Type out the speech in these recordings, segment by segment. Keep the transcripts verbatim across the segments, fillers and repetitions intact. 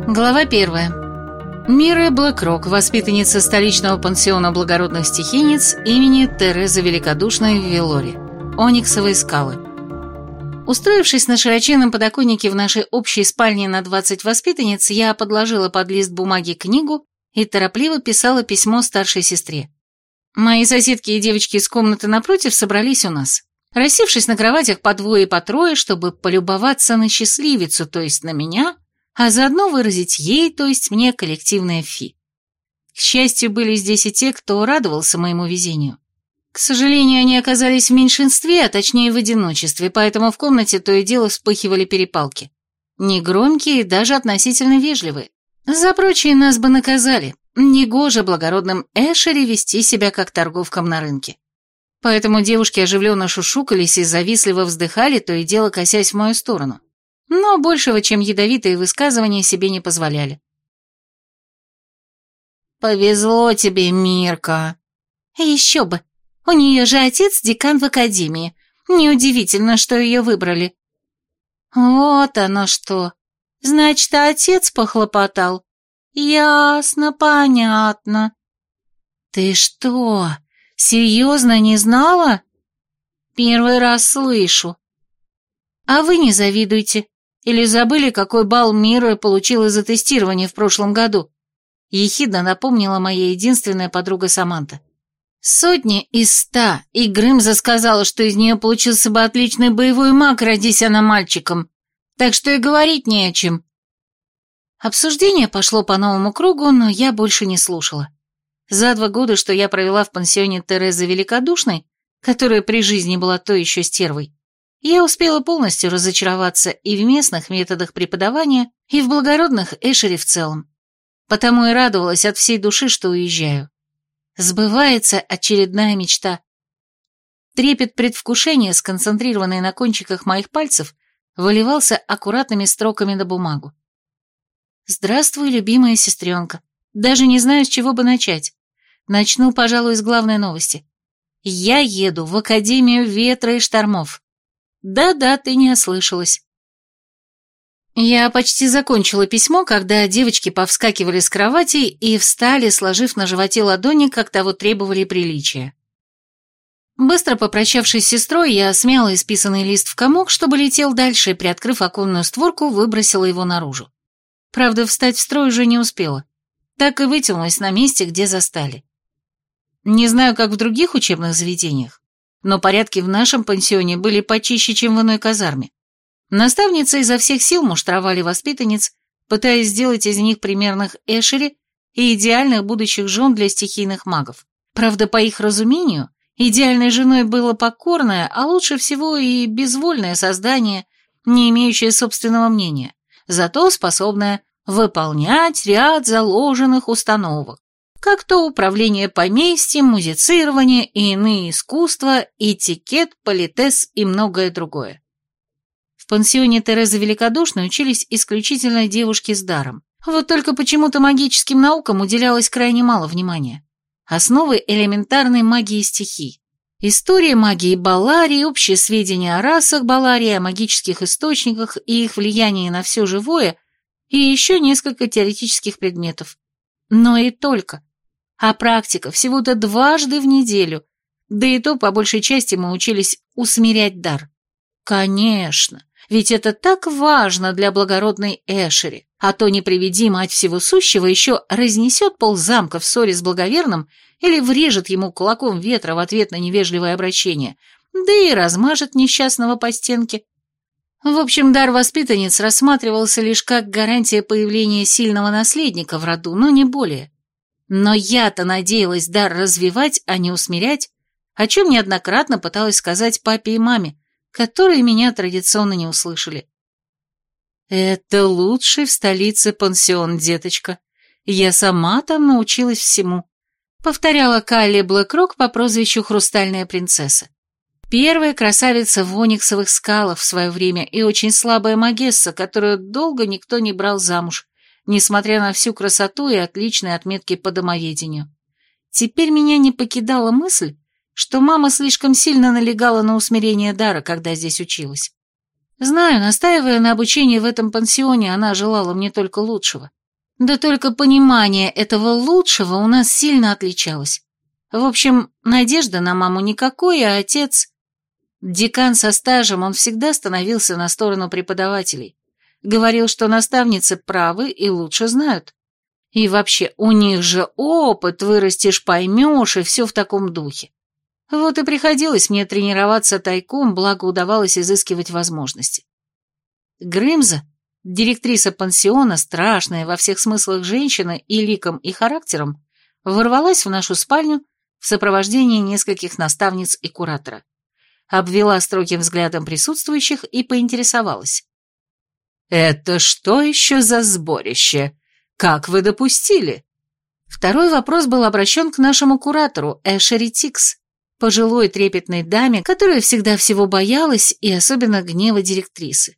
Глава первая. Мира Блэкрок, воспитанница столичного пансиона благородных стихийниц имени Терезы Великодушной в Велоре. Ониксовые скалы. Устроившись на широченном подоконнике в нашей общей спальне на двадцать воспитанниц, я подложила под лист бумаги книгу и торопливо писала письмо старшей сестре. Мои соседки и девочки из комнаты напротив собрались у нас, рассевшись на кроватях по двое и по трое, чтобы полюбоваться на счастливицу, то есть на меня, а заодно выразить ей, то есть мне, коллективное фи. К счастью, были здесь и те, кто радовался моему везению. К сожалению, они оказались в меньшинстве, а точнее в одиночестве, поэтому в комнате то и дело вспыхивали перепалки. Негромкие, даже относительно вежливые. За прочее нас бы наказали. Негоже благородным Эшери вести себя как торговкам на рынке. Поэтому девушки оживленно шушукались и завистливо вздыхали, то и дело косясь в мою сторону. Но большего, чем ядовитые высказывания, себе не позволяли. «Повезло тебе, Мирка!» «Еще бы! У нее же отец декан в академии. Неудивительно, что ее выбрали». «Вот оно что! Значит, отец похлопотал? Ясно, понятно». «Ты что, серьезно не знала?» «Первый раз слышу». «А вы не завидуйте. Или забыли, какой балл Мира получила за тестирование в прошлом году?» Ехидно напомнила моя единственная подруга Саманта. «Сотни из ста, и Грымза сказала, что из нее получился бы отличный боевой маг, родись она мальчиком. Так что и говорить не о чем». Обсуждение пошло по новому кругу, но я больше не слушала. За два года, что я провела в пансионе Терезы Великодушной, которая при жизни была той еще стервой, я успела полностью разочароваться и в местных методах преподавания, и в благородных Эшери в целом. Потому и радовалась от всей души, что уезжаю. Сбывается очередная мечта. Трепет предвкушения, сконцентрированный на кончиках моих пальцев, выливался аккуратными строками на бумагу. «Здравствуй, любимая сестренка. Даже не знаю, с чего бы начать. Начну, пожалуй, с главной новости. Я еду в Академию ветра и штормов. Да-да, ты не ослышалась». Я почти закончила письмо, когда девочки повскакивали с кроватей и встали, сложив на животе ладони, как того требовали приличия. Быстро попрощавшись с сестрой, я смяла исписанный лист в комок, чтобы летел дальше, и, приоткрыв оконную створку, выбросила его наружу. Правда, встать в строй уже не успела. Так и вытянулась на месте, где застали. Не знаю, как в других учебных заведениях, но порядки в нашем пансионе были почище, чем в иной казарме. Наставницы изо всех сил муштровали воспитанниц, пытаясь сделать из них примерных Эшери и идеальных будущих жен для стихийных магов. Правда, по их разумению, идеальной женой было покорное, а лучше всего и безвольное создание, не имеющее собственного мнения, зато способное выполнять ряд заложенных установок, как то управление поместьем, музицирование и иные искусства, этикет, политес и многое другое. В пансионе Терезы Великодушной учились исключительно девушки с даром. Вот только почему-то магическим наукам уделялось крайне мало внимания. Основы элементарной магии стихий. История магии Балларии, общие сведения о расах Балларии, о магических источниках и их влиянии на все живое, и еще несколько теоретических предметов. Но и только. А практика всего-то дважды в неделю, да и то по большей части мы учились усмирять дар. Конечно, ведь это так важно для благородной Эшери, а то не приведи мать всего сущего еще разнесет ползамка в ссоре с благоверным или врежет ему кулаком ветра в ответ на невежливое обращение, да и размажет несчастного по стенке. В общем, дар воспитанниц рассматривался лишь как гарантия появления сильного наследника в роду, но не более. Но я-то надеялась дар развивать, а не усмирять, о чем неоднократно пыталась сказать папе и маме, которые меня традиционно не услышали. «Это лучший в столице пансион, деточка. Я сама там научилась всему», — повторяла Калли Блэкрок по прозвищу Хрустальная принцесса. Первая красавица в Ониксовых скалах в свое время и очень слабая магесса, которую долго никто не брал замуж, несмотря на всю красоту и отличные отметки по домоведению. Теперь меня не покидала мысль, что мама слишком сильно налегала на усмирение дара, когда здесь училась. Знаю, настаивая на обучении в этом пансионе, она желала мне только лучшего. Да только понимание этого лучшего у нас сильно отличалось. В общем, надежды на маму никакой, а отец... Декан со стажем, он всегда становился на сторону преподавателей. Говорил, что наставницы правы и лучше знают. И вообще, у них же опыт, вырастешь, поймешь, и все в таком духе. Вот и приходилось мне тренироваться тайком, благо удавалось изыскивать возможности. Грымза, директриса пансиона, страшная во всех смыслах женщина и ликом, и характером, ворвалась в нашу спальню в сопровождении нескольких наставниц и куратора. Обвела строгим взглядом присутствующих и поинтересовалась. «Это что еще за сборище? Как вы допустили?» Второй вопрос был обращен к нашему куратору Эшери Тикс, пожилой трепетной даме, которая всегда всего боялась и особенно гнева директрисы.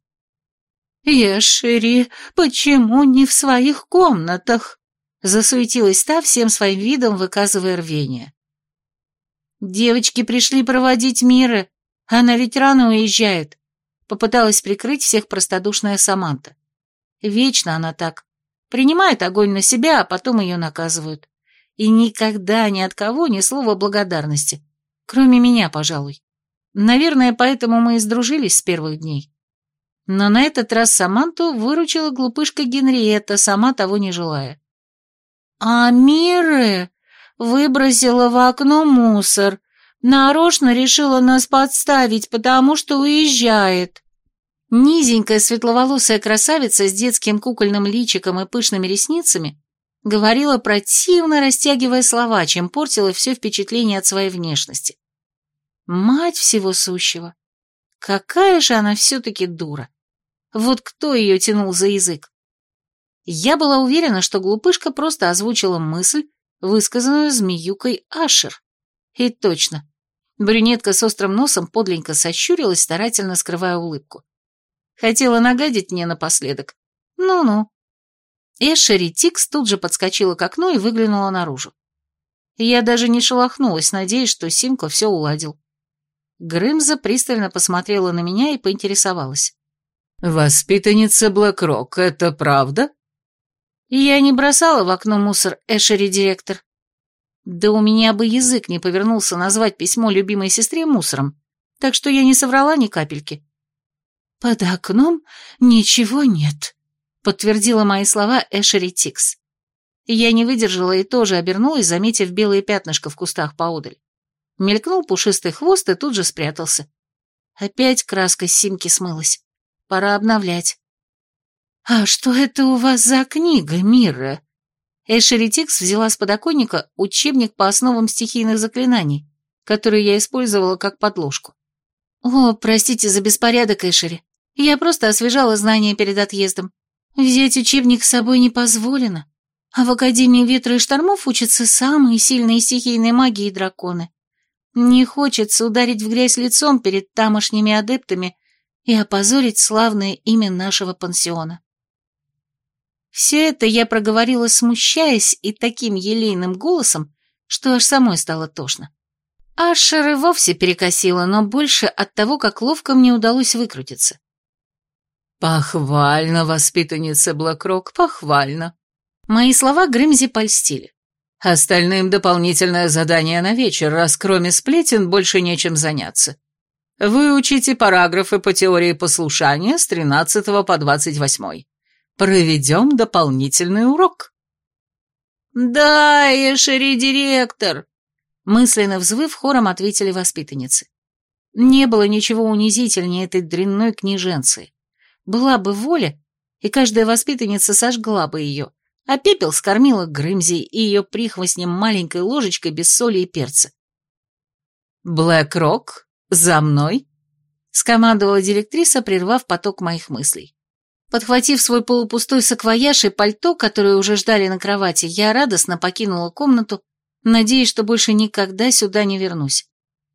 «Эшери, почему не в своих комнатах?» засуетилась та, всем своим видом выказывая рвение. «Девочки пришли проводить Мира, она ведь рано уезжает», попыталась прикрыть всех простодушная Саманта. Вечно она так. Принимает огонь на себя, а потом ее наказывают. И никогда ни от кого ни слова благодарности. Кроме меня, пожалуй. Наверное, поэтому мы и сдружились с первых дней. Но на этот раз Саманту выручила глупышка Генриетта, сама того не желая. «А Миры выбросила в окно мусор. Нарочно решила нас подставить, потому что уезжает». Низенькая светловолосая красавица с детским кукольным личиком и пышными ресницами говорила противно, растягивая слова, чем портила все впечатление от своей внешности. Мать всего сущего! Какая же она все-таки дура! Вот кто ее тянул за язык? Я была уверена, что глупышка просто озвучила мысль, высказанную змеюкой Ашер. И точно. Брюнетка с острым носом подленько сощурилась, старательно скрывая улыбку. Хотела нагадить мне напоследок. Ну-ну. Эшери Тикс тут же подскочила к окну и выглянула наружу. Я даже не шелохнулась, надеясь, что Симка все уладил. Грымза пристально посмотрела на меня и поинтересовалась. «Воспитанница Блэкрок, это правда?» Я не бросала в окно мусор, Эшери директор. Да у меня бы язык не повернулся назвать письмо любимой сестре мусором, так что я не соврала ни капельки. «Под окном ничего нет», — подтвердила мои слова Эшери Тикс. Я не выдержала и тоже обернулась, заметив белые пятнышко в кустах поодаль. Мелькнул пушистый хвост и тут же спрятался. Опять краска с Симки смылась. Пора обновлять. «А что это у вас за книга, Мира?» Эшери Тикс взяла с подоконника учебник по основам стихийных заклинаний, который я использовала как подложку. «О, простите за беспорядок, Эшери. Я просто освежала знания перед отъездом. Взять учебник с собой не позволено. А в Академии Ветра и Штормов учатся самые сильные стихийные маги и драконы. Не хочется ударить в грязь лицом перед тамошними адептами и опозорить славное имя нашего пансиона». Все это я проговорила, смущаясь, и таким елейным голосом, что аж самой стало тошно. Ашер и вовсе перекосила, но больше от того, как ловко мне удалось выкрутиться. «Похвально, воспитанница Блэкрок, похвально». Мои слова Грымзи польстили. «Остальным дополнительное задание на вечер, раз кроме сплетен больше нечем заняться. Выучите параграфы по теории послушания с тринадцатого по двадцать восьмой. Проведем дополнительный урок». «Да, Эшери директор», — мысленно взвыв, хором ответили воспитанницы. Не было ничего унизительнее этой дрянной княженции. Была бы воля, и каждая воспитанница сожгла бы ее, а пепел скормила Грымзи и ее прихвостнем маленькой ложечкой без соли и перца. «Блэкрок, за мной!» — скомандовала директриса, прервав поток моих мыслей. Подхватив свой полупустой саквояж и пальто, которые уже ждали на кровати, я радостно покинула комнату, надеясь, что больше никогда сюда не вернусь.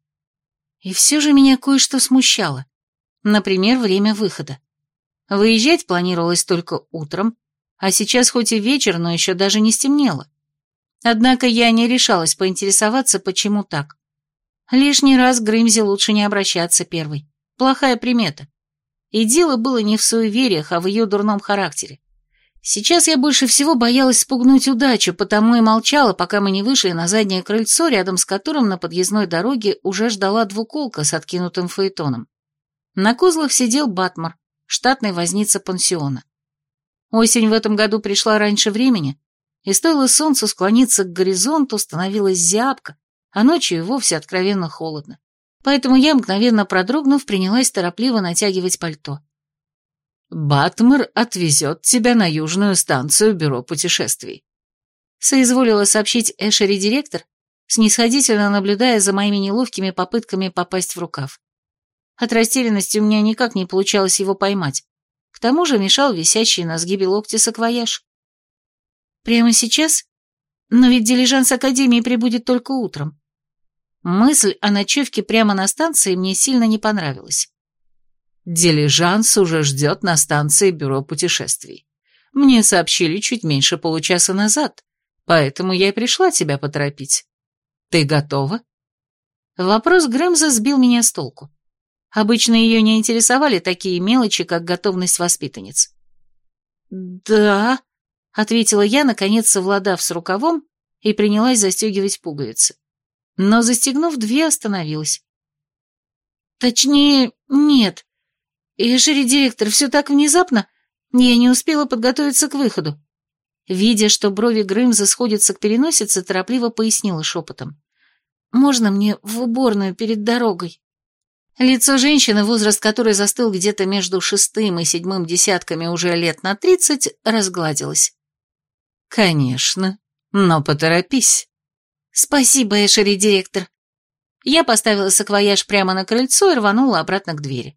И все же меня кое-что смущало. Например, время выхода. Выезжать планировалось только утром, а сейчас хоть и вечер, но еще даже не стемнело. Однако я не решалась поинтересоваться, почему так. Лишний раз к Грымзе лучше не обращаться первой. Плохая примета. И дело было не в суевериях, а в ее дурном характере. Сейчас я больше всего боялась спугнуть удачу, потому и молчала, пока мы не вышли на заднее крыльцо, рядом с которым на подъездной дороге уже ждала двуколка с откинутым фаэтоном. На козлах сидел Батмар, штатный возница пансиона. Осень в этом году пришла раньше времени, и стоило солнцу склониться к горизонту, становилась зябко, а ночью и вовсе откровенно холодно. Поэтому я, мгновенно продрогнув, принялась торопливо натягивать пальто. «Батмар отвезет тебя на южную станцию бюро путешествий», соизволила сообщить Эшери-директор, снисходительно наблюдая за моими неловкими попытками попасть в рукав. От растерянности у меня никак не получалось его поймать. К тому же мешал висящий на сгибе локти саквояж. «Прямо сейчас? Но ведь дилижанс Академии прибудет только утром». Мысль о ночевке прямо на станции мне сильно не понравилась. «Дилижанс уже ждет на станции бюро путешествий. Мне сообщили чуть меньше получаса назад, поэтому я и пришла тебя поторопить. Ты готова?» Вопрос Грэмза сбил меня с толку. Обычно ее не интересовали такие мелочи, как готовность воспитанниц. «Да», — ответила я, наконец совладав с рукавом, и принялась застегивать пуговицы. Но, застегнув две, остановилась. «Точнее, нет. Эшери-директор, все так внезапно, я не успела подготовиться к выходу». Видя, что брови Грымза сходятся к переносице, торопливо пояснила шепотом. «Можно мне в уборную перед дорогой?» Лицо женщины, возраст которой застыл где-то между шестым и седьмым десятками уже лет на тридцать, разгладилось. «Конечно, но поторопись». «Спасибо, Эшери-директор». Я поставила саквояж прямо на крыльцо и рванула обратно к двери.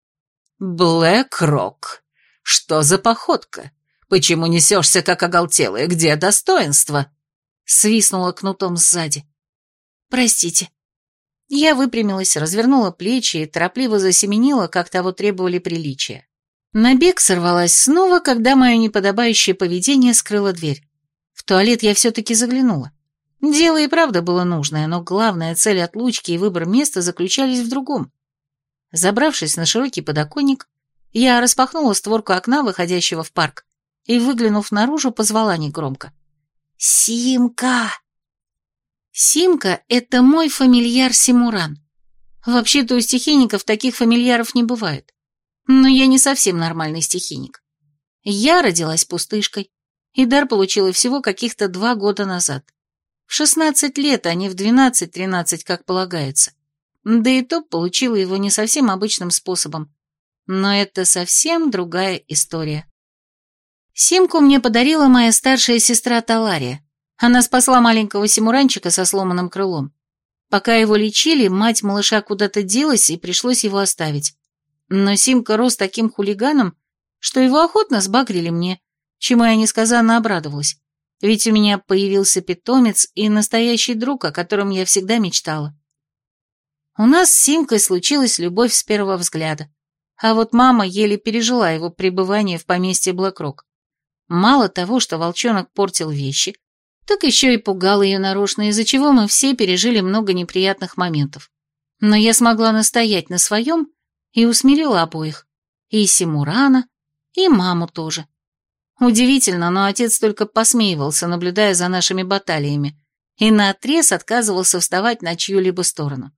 «Блэк-Рок, что за походка? Почему несешься, как оголтелая? Где достоинство?» Свистнула кнутом сзади. «Простите». Я выпрямилась, развернула плечи и торопливо засеменила, как того требовали приличия. На бег сорвалась снова, когда мое неподобающее поведение скрыло дверь. В туалет я все-таки заглянула. Дело и правда было нужное, но главная цель отлучки и выбор места заключались в другом. Забравшись на широкий подоконник, я распахнула створку окна, выходящего в парк, и, выглянув наружу, позвала негромко. «Симка!» Симка — это мой фамильяр Симуран. Вообще-то у стихийников таких фамильяров не бывает. Но я не совсем нормальный стихийник. Я родилась пустышкой, и дар получила всего каких-то два года назад. В шестнадцать лет, а не в двенадцать-тринадцать, как полагается. Да и то получила его не совсем обычным способом. Но это совсем другая история. Симку мне подарила моя старшая сестра Талария. Она спасла маленького симуранчика со сломанным крылом. Пока его лечили, мать малыша куда-то делась, и пришлось его оставить. Но Симка рос таким хулиганом, что его охотно сбагрили мне, чему я несказанно обрадовалась. Ведь у меня появился питомец и настоящий друг, о котором я всегда мечтала. У нас с Симкой случилась любовь с первого взгляда, а вот мама еле пережила его пребывание в поместье Блэк-Рок. Мало того, что волчонок портил вещи, так еще и пугал ее нарочно, из-за чего мы все пережили много неприятных моментов. Но я смогла настоять на своем и усмирила обоих, и Симурана, и маму тоже. Удивительно, но отец только посмеивался, наблюдая за нашими баталиями, и наотрез отказывался вставать на чью-либо сторону.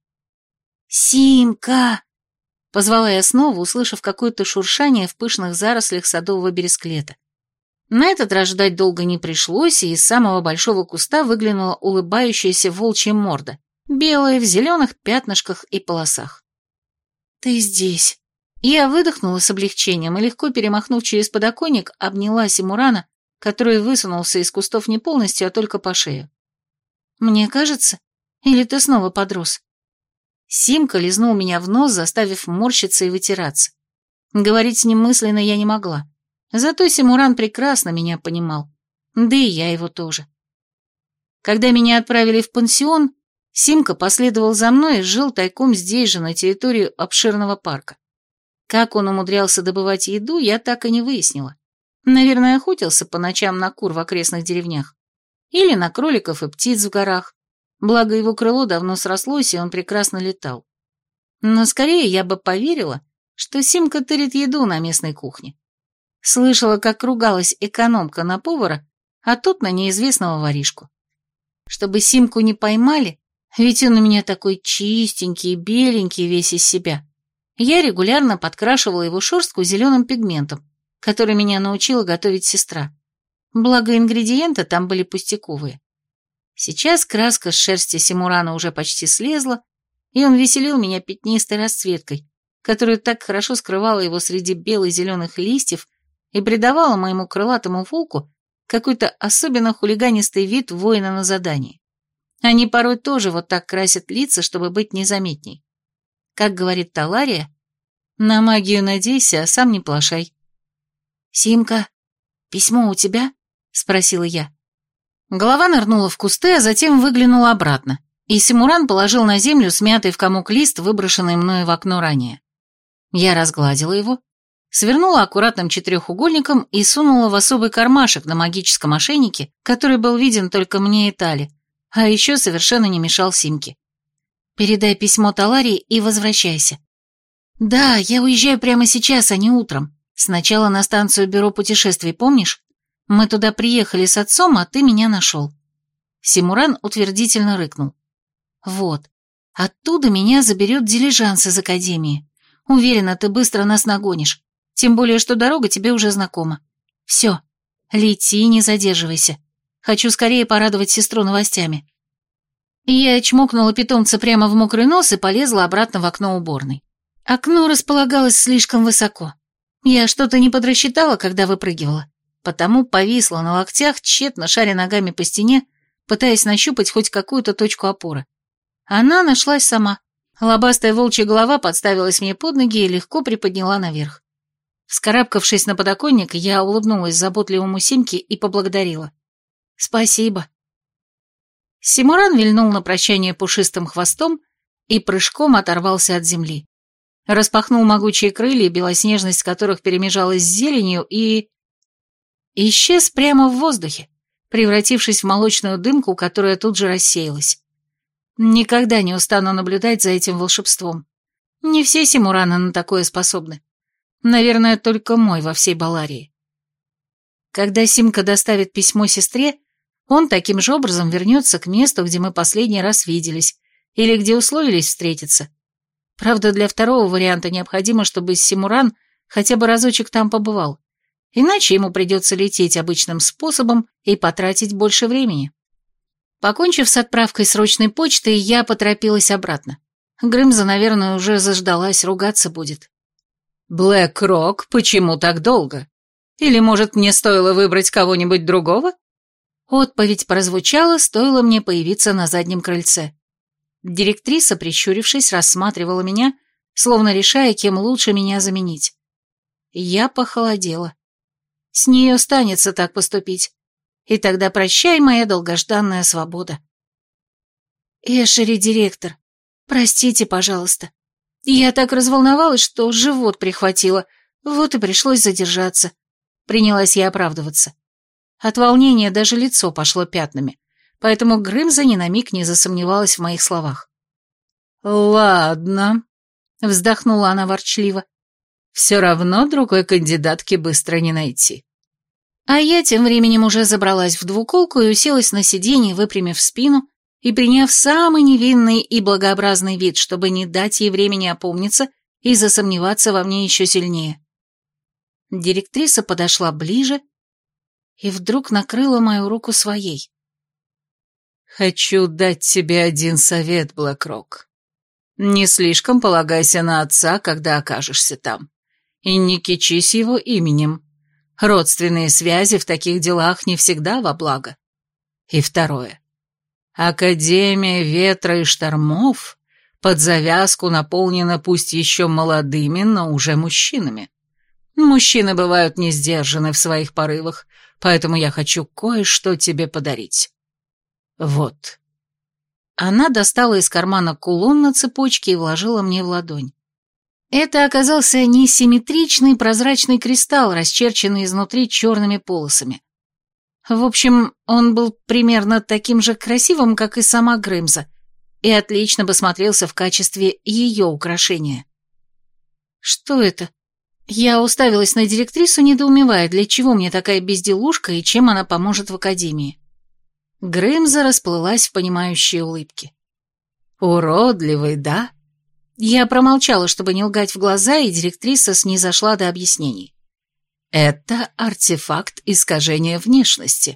«Симка!» — позвала я снова, услышав какое-то шуршание в пышных зарослях садового бересклета. На этот раз ждать долго не пришлось, и из самого большого куста выглянула улыбающаяся волчья морда, белая в зеленых пятнышках и полосах. «Ты здесь!» Я выдохнула с облегчением и, легко перемахнув через подоконник, обняла Симурана, который высунулся из кустов не полностью, а только по шею. «Мне кажется, или ты снова подрос?» Симка лизнул меня в нос, заставив морщиться и вытираться. Говорить с ним мысленно я не могла. Зато Симуран прекрасно меня понимал, да и я его тоже. Когда меня отправили в пансион, Симка последовал за мной и жил тайком здесь же, на территории обширного парка. Как он умудрялся добывать еду, я так и не выяснила. Наверное, охотился по ночам на кур в окрестных деревнях. Или на кроликов и птиц в горах. Благо его крыло давно срослось, и он прекрасно летал. Но скорее я бы поверила, что Симка тырит еду на местной кухне. Слышала, как ругалась экономка на повара, а тут на неизвестного воришку. Чтобы Симку не поймали, ведь он у меня такой чистенький, беленький весь из себя, я регулярно подкрашивала его шерстку зеленым пигментом, который меня научила готовить сестра. Благо ингредиенты там были пустяковые. Сейчас краска с шерсти Симурана уже почти слезла, и он веселил меня пятнистой расцветкой, которая так хорошо скрывала его среди бело-зеленых листьев и придавала моему крылатому волку какой-то особенно хулиганистый вид воина на задании. Они порой тоже вот так красят лица, чтобы быть незаметней. Как говорит Талария, на магию надейся, а сам не плашай. «Симка, письмо у тебя?» — спросила я. Голова нырнула в кусты, а затем выглянула обратно, и Симуран положил на землю смятый в комок лист, выброшенный мною в окно ранее. Я разгладила его, свернула аккуратным четырехугольником и сунула в особый кармашек на магическом ошейнике, который был виден только мне и Тали, а еще совершенно не мешал Симке. «Передай письмо Таларии и возвращайся». «Да, я уезжаю прямо сейчас, а не утром. Сначала на станцию бюро путешествий, помнишь? Мы туда приехали с отцом, а ты меня нашел». Симуран утвердительно рыкнул. «Вот, оттуда меня заберет дилижанс из академии. Уверена, ты быстро нас нагонишь. Тем более, что дорога тебе уже знакома. Все, лети, не задерживайся. Хочу скорее порадовать сестру новостями». Я чмокнула питомца прямо в мокрый нос и полезла обратно в окно уборной. Окно располагалось слишком высоко. Я что-то не подрасчитала, когда выпрыгивала, потому повисла на локтях, тщетно шаря ногами по стене, пытаясь нащупать хоть какую-то точку опоры. Она нашлась сама. Лобастая волчья голова подставилась мне под ноги и легко приподняла наверх. Вскарабкавшись на подоконник, я улыбнулась заботливому Симке и поблагодарила. «Спасибо». Симуран вильнул на прощание пушистым хвостом и прыжком оторвался от земли. Распахнул могучие крылья, белоснежность которых перемежалась с зеленью, и... исчез прямо в воздухе, превратившись в молочную дымку, которая тут же рассеялась. Никогда не устану наблюдать за этим волшебством. Не все Симураны на такое способны. Наверное, только мой во всей Баларии. Когда Симка доставит письмо сестре, он таким же образом вернется к месту, где мы последний раз виделись, или где условились встретиться. Правда, для второго варианта необходимо, чтобы Симуран хотя бы разочек там побывал, иначе ему придется лететь обычным способом и потратить больше времени. Покончив с отправкой срочной почты, я поторопилась обратно. Грымза, наверное, уже заждалась, ругаться будет. «Блэк Рок, почему так долго? Или, может, мне стоило выбрать кого-нибудь другого?» Отповедь прозвучала, стоило мне появиться на заднем крыльце. Директриса, прищурившись, рассматривала меня, словно решая, кем лучше меня заменить. Я похолодела. С нее станется так поступить. И тогда прощай, моя долгожданная свобода. «Эшери, директор, простите, пожалуйста. Я так разволновалась, что живот прихватило, вот и пришлось задержаться». Принялась я оправдываться. От волнения даже лицо пошло пятнами, поэтому Грымза ни на миг не засомневалась в моих словах. «Ладно», — вздохнула она ворчливо, — «все равно другой кандидатки быстро не найти». А я тем временем уже забралась в двуколку и уселась на сиденье, выпрямив спину и приняв самый невинный и благообразный вид, чтобы не дать ей времени опомниться и засомневаться во мне еще сильнее. Директриса подошла ближе и вдруг накрыла мою руку своей. «Хочу дать тебе один совет, Блэкрок. Не слишком полагайся на отца, когда окажешься там, и не кичись его именем. Родственные связи в таких делах не всегда во благо. И второе. Академия ветра и штормов под завязку наполнена пусть еще молодыми, но уже мужчинами. Мужчины бывают не сдержаны в своих порывах, поэтому я хочу кое-что тебе подарить. Вот». Она достала из кармана кулон на цепочке и вложила мне в ладонь. Это оказался несимметричный прозрачный кристалл, расчерченный изнутри черными полосами. В общем, он был примерно таким же красивым, как и сама Грымза, и отлично бы смотрелся в качестве ее украшения. Что это? Я уставилась на директрису, недоумевая, для чего мне такая безделушка и чем она поможет в академии. Грымза расплылась в понимающей улыбке. «Уродливый, да?» Я промолчала, чтобы не лгать в глаза, и директриса снизошла до объяснений. «Это артефакт искажения внешности».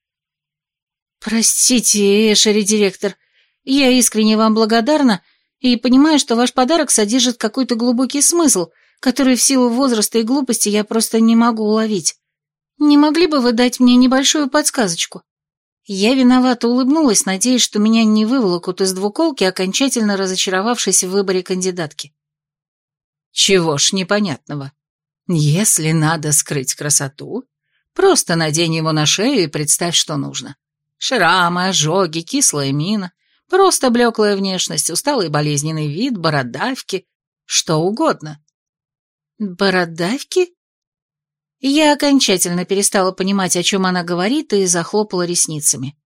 «Простите, Эшери, директор, я искренне вам благодарна и понимаю, что ваш подарок содержит какой-то глубокий смысл, который в силу возраста и глупости я просто не могу уловить. Не могли бы вы дать мне небольшую подсказочку?» Я виновато улыбнулась, надеясь, что меня не выволокут из двуколки, окончательно разочаровавшись в выборе кандидатки. «Чего ж непонятного? Если надо скрыть красоту, просто надень его на шею и представь, что нужно. Шрамы, ожоги, кислая мина, просто блеклая внешность, усталый болезненный вид, бородавки, что угодно». «Бородавки?» Я окончательно перестала понимать, о чем она говорит, и захлопала ресницами.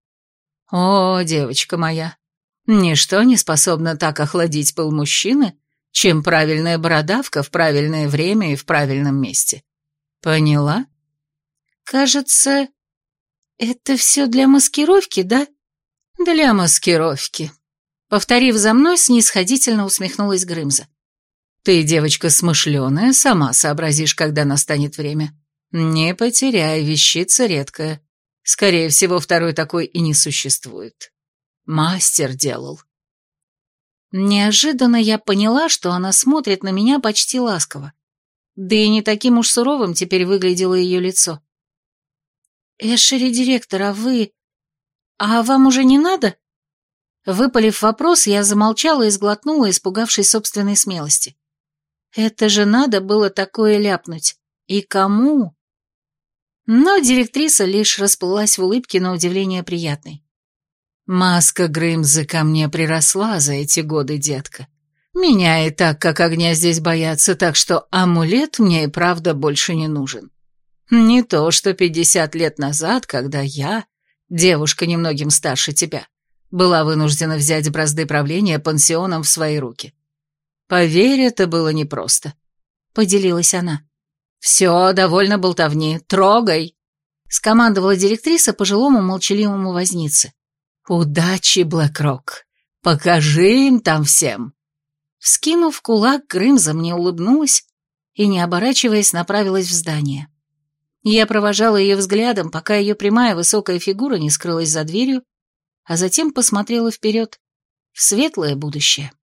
«О, девочка моя, ничто не способно так охладить пыл мужчины, чем правильная бородавка в правильное время и в правильном месте. Поняла?» «Кажется, это все для маскировки, да?» «Для маскировки», — повторив за мной, снисходительно усмехнулась Грымза. «Ты, девочка смышленая, сама сообразишь, когда настанет время. Не потеряй, вещица редкая. Скорее всего, второй такой и не существует. Мастер делал». Неожиданно я поняла, что она смотрит на меня почти ласково. Да и не таким уж суровым теперь выглядело ее лицо. «Эшери, директор, а вы... А вам уже не надо?» Выпалив вопрос, я замолчала и сглотнула, испугавшись собственной смелости. Это же надо было такое ляпнуть. И кому? Но директриса лишь расплылась в улыбке, на удивление приятной. «Маска Грымзы ко мне приросла за эти годы, детка. Меня и так, как огня, здесь боятся, так что амулет мне и правда больше не нужен. Не то, что пятьдесят лет назад, когда я, девушка немногим старше тебя, была вынуждена взять бразды правления пансионом в свои руки. Поверь, это было непросто», — поделилась она. «Все, довольно болтовни, трогай», — скомандовала директриса пожилому молчаливому вознице. «Удачи, Блэкрок, покажи им там всем». Вскинув кулак, Грымза мне улыбнулась и, не оборачиваясь, направилась в здание. Я провожала ее взглядом, пока ее прямая высокая фигура не скрылась за дверью, а затем посмотрела вперед, в светлое будущее.